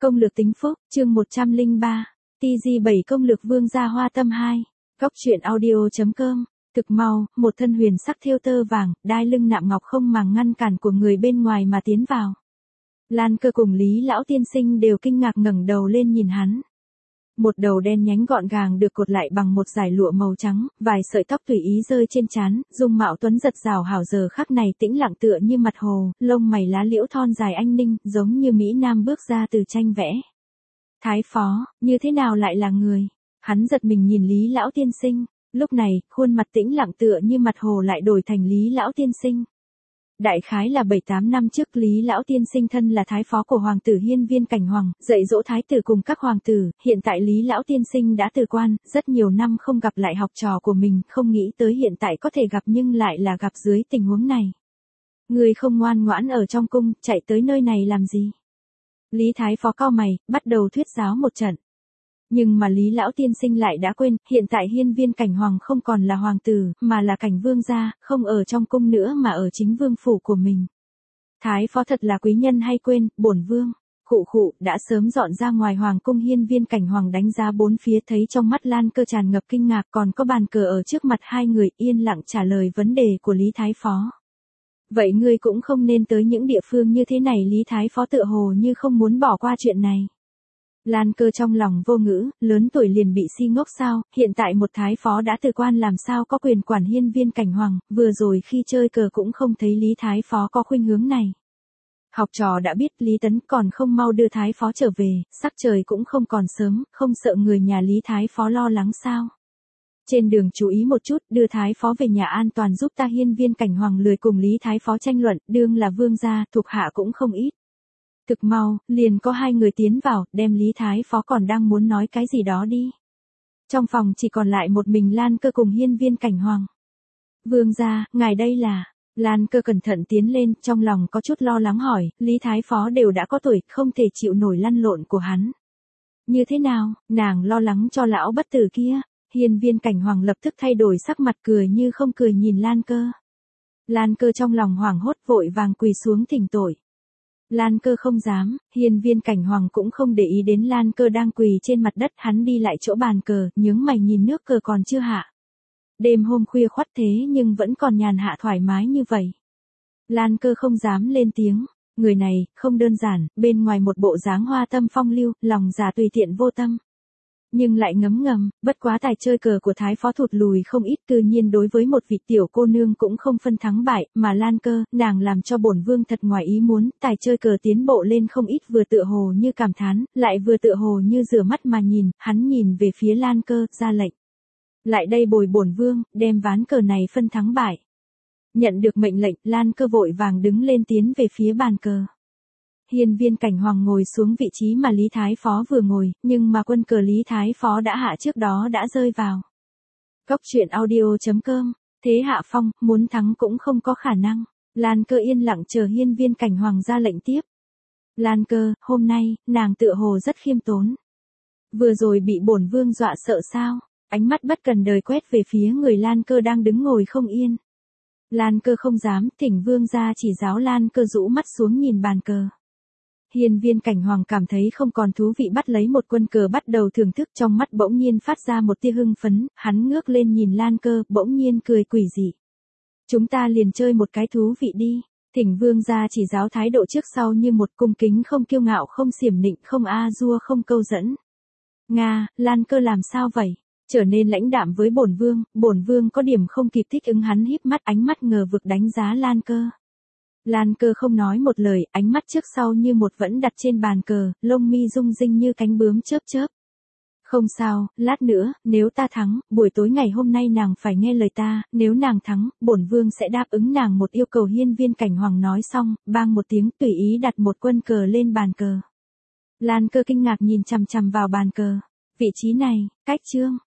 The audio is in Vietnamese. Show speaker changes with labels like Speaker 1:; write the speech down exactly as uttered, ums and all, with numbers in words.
Speaker 1: Công lược tính phúc, chương một trăm lẻ ba. tê giê bảy công lược vương gia hoa tâm hai. Góc truyện audio chấm com. Thực mau, một thân huyền sắc thêu tơ vàng, đai lưng nạm ngọc không màng ngăn cản của người bên ngoài mà tiến vào. Lan Cơ cùng Lý lão tiên sinh đều kinh ngạc ngẩng đầu lên nhìn hắn. Một đầu đen nhánh gọn gàng được cột lại bằng một dải lụa màu trắng, vài sợi tóc tùy ý rơi trên trán, dung mạo tuấn giật rào hảo giờ khắc này tĩnh lặng tựa như mặt hồ, lông mày lá liễu thon dài anh ninh, giống như mỹ nam bước ra từ tranh vẽ. Thái phó, như thế nào lại là người? Hắn giật mình nhìn Lý lão tiên sinh, lúc này, khuôn mặt tĩnh lặng tựa như mặt hồ lại đổi thành Lý lão tiên sinh. Đại khái là bảy tám năm trước Lý lão tiên sinh thân là thái phó của hoàng tử Hiên Viên Cảnh Hoàng, dạy dỗ thái tử cùng các hoàng tử, hiện tại Lý lão tiên sinh đã từ quan, rất nhiều năm không gặp lại học trò của mình, không nghĩ tới hiện tại có thể gặp nhưng lại là gặp dưới tình huống này. Người không ngoan ngoãn ở trong cung, chạy tới nơi này làm gì? Lý thái phó cau mày, bắt đầu thuyết giáo một trận. Nhưng mà Lý lão tiên sinh lại đã quên, hiện tại Hiên Viên Cảnh Hoàng không còn là hoàng tử, mà là cảnh vương gia, không ở trong cung nữa mà ở chính vương phủ của mình. Thái phó thật là quý nhân hay quên, bổn vương. Khụ khụ, đã sớm dọn ra ngoài hoàng cung. Hiên Viên Cảnh Hoàng đánh giá bốn phía, thấy trong mắt Lan Cơ tràn ngập kinh ngạc, còn có bàn cờ ở trước mặt hai người, yên lặng trả lời vấn đề của Lý thái phó. Vậy ngươi cũng không nên tới những địa phương như thế này. Lý thái phó tựa hồ như không muốn bỏ qua chuyện này. Lan Cơ trong lòng vô ngữ, lớn tuổi liền bị si ngốc sao, hiện tại một thái phó đã từ quan làm sao có quyền quản Hiên Viên Cảnh Hoàng, vừa rồi khi chơi cờ cũng không thấy Lý thái phó có khuynh hướng này. Học trò đã biết Lý Tấn còn không mau đưa thái phó trở về, sắc trời cũng không còn sớm, không sợ người nhà Lý thái phó lo lắng sao. Trên đường chú ý một chút, đưa thái phó về nhà an toàn giúp ta. Hiên Viên Cảnh Hoàng lười cùng Lý thái phó tranh luận, đương là vương gia, thuộc hạ cũng không ít. Thực mau, liền có hai người tiến vào, đem Lý thái phó còn đang muốn nói cái gì đó đi. Trong phòng chỉ còn lại một mình Lan Cơ cùng Hiên Viên Cảnh Hoàng. Vương gia, ngài đây là... Lan Cơ cẩn thận tiến lên, trong lòng có chút lo lắng hỏi, Lý thái phó đều đã có tuổi, không thể chịu nổi lăn lộn của hắn. Như thế nào, nàng lo lắng cho lão bất tử kia. Hiên Viên Cảnh Hoàng lập tức thay đổi sắc mặt, cười như không cười nhìn Lan Cơ. Lan Cơ trong lòng hoảng hốt vội vàng quỳ xuống thỉnh tội. Lan Cơ không dám, Hiên Viên Cảnh Hoàng cũng không để ý đến Lan Cơ đang quỳ trên mặt đất, hắn đi lại chỗ bàn cờ, nhướng mày nhìn nước cờ còn chưa hạ. Đêm hôm khuya khoắt thế nhưng vẫn còn nhàn hạ thoải mái như vậy. Lan Cơ không dám lên tiếng, người này, không đơn giản, bên ngoài một bộ dáng hoa tâm phong lưu, lòng dạ tùy tiện vô tâm. Nhưng lại ngấm ngầm, bất quá tài chơi cờ của thái phó thụt lùi không ít, tự nhiên đối với một vị tiểu cô nương cũng không phân thắng bại, mà Lan Cơ, nàng làm cho bổn vương thật ngoài ý muốn, tài chơi cờ tiến bộ lên không ít, vừa tựa hồ như cảm thán, lại vừa tựa hồ như rửa mắt mà nhìn, hắn nhìn về phía Lan Cơ, ra lệnh. Lại đây bồi bổn vương, đem ván cờ này phân thắng bại. Nhận được mệnh lệnh, Lan Cơ vội vàng đứng lên tiến về phía bàn cờ. Hiên Viên Cảnh Hoàng ngồi xuống vị trí mà Lý thái phó vừa ngồi, nhưng mà quân cờ Lý thái phó đã hạ trước đó đã rơi vào. Góc truyện audio chấm com. Thế hạ phong, muốn thắng cũng không có khả năng. Lan Cơ yên lặng chờ Hiên Viên Cảnh Hoàng ra lệnh tiếp. Lan Cơ, hôm nay, nàng tựa hồ rất khiêm tốn. Vừa rồi bị bổn vương dọa sợ sao? Ánh mắt bất cần đời quét về phía người Lan Cơ đang đứng ngồi không yên. Lan Cơ không dám, thỉnh vương ra chỉ giáo. Lan Cơ rũ mắt xuống nhìn bàn cờ. Hiên Viên Cảnh Hoàng cảm thấy không còn thú vị, bắt lấy một quân cờ bắt đầu thưởng thức, trong mắt bỗng nhiên phát ra một tia hưng phấn, hắn ngước lên nhìn Lan Cơ, bỗng nhiên cười quỷ dị. Chúng ta liền chơi một cái thú vị đi, thỉnh vương gia chỉ giáo. Thái độ trước sau như một, cung kính không kiêu ngạo không xiểm nịnh không a dua không câu dẫn. Nga, Lan Cơ làm sao vậy? Trở nên lãnh đạm với bổn vương, bổn vương có điểm không kịp thích ứng. Hắn híp mắt, ánh mắt ngờ vực đánh giá Lan Cơ. Lan Cơ không nói một lời, ánh mắt trước sau như một vẫn đặt trên bàn cờ, lông mi rung rinh như cánh bướm chớp chớp. Không sao, lát nữa, nếu ta thắng, buổi tối ngày hôm nay nàng phải nghe lời ta, nếu nàng thắng, bổn vương sẽ đáp ứng nàng một yêu cầu. Hiên Viên Cảnh Hoàng nói xong, bang một tiếng tùy ý đặt một quân cờ lên bàn cờ. Lan Cơ kinh ngạc nhìn chằm chằm vào bàn cờ. Vị trí này, cách trương,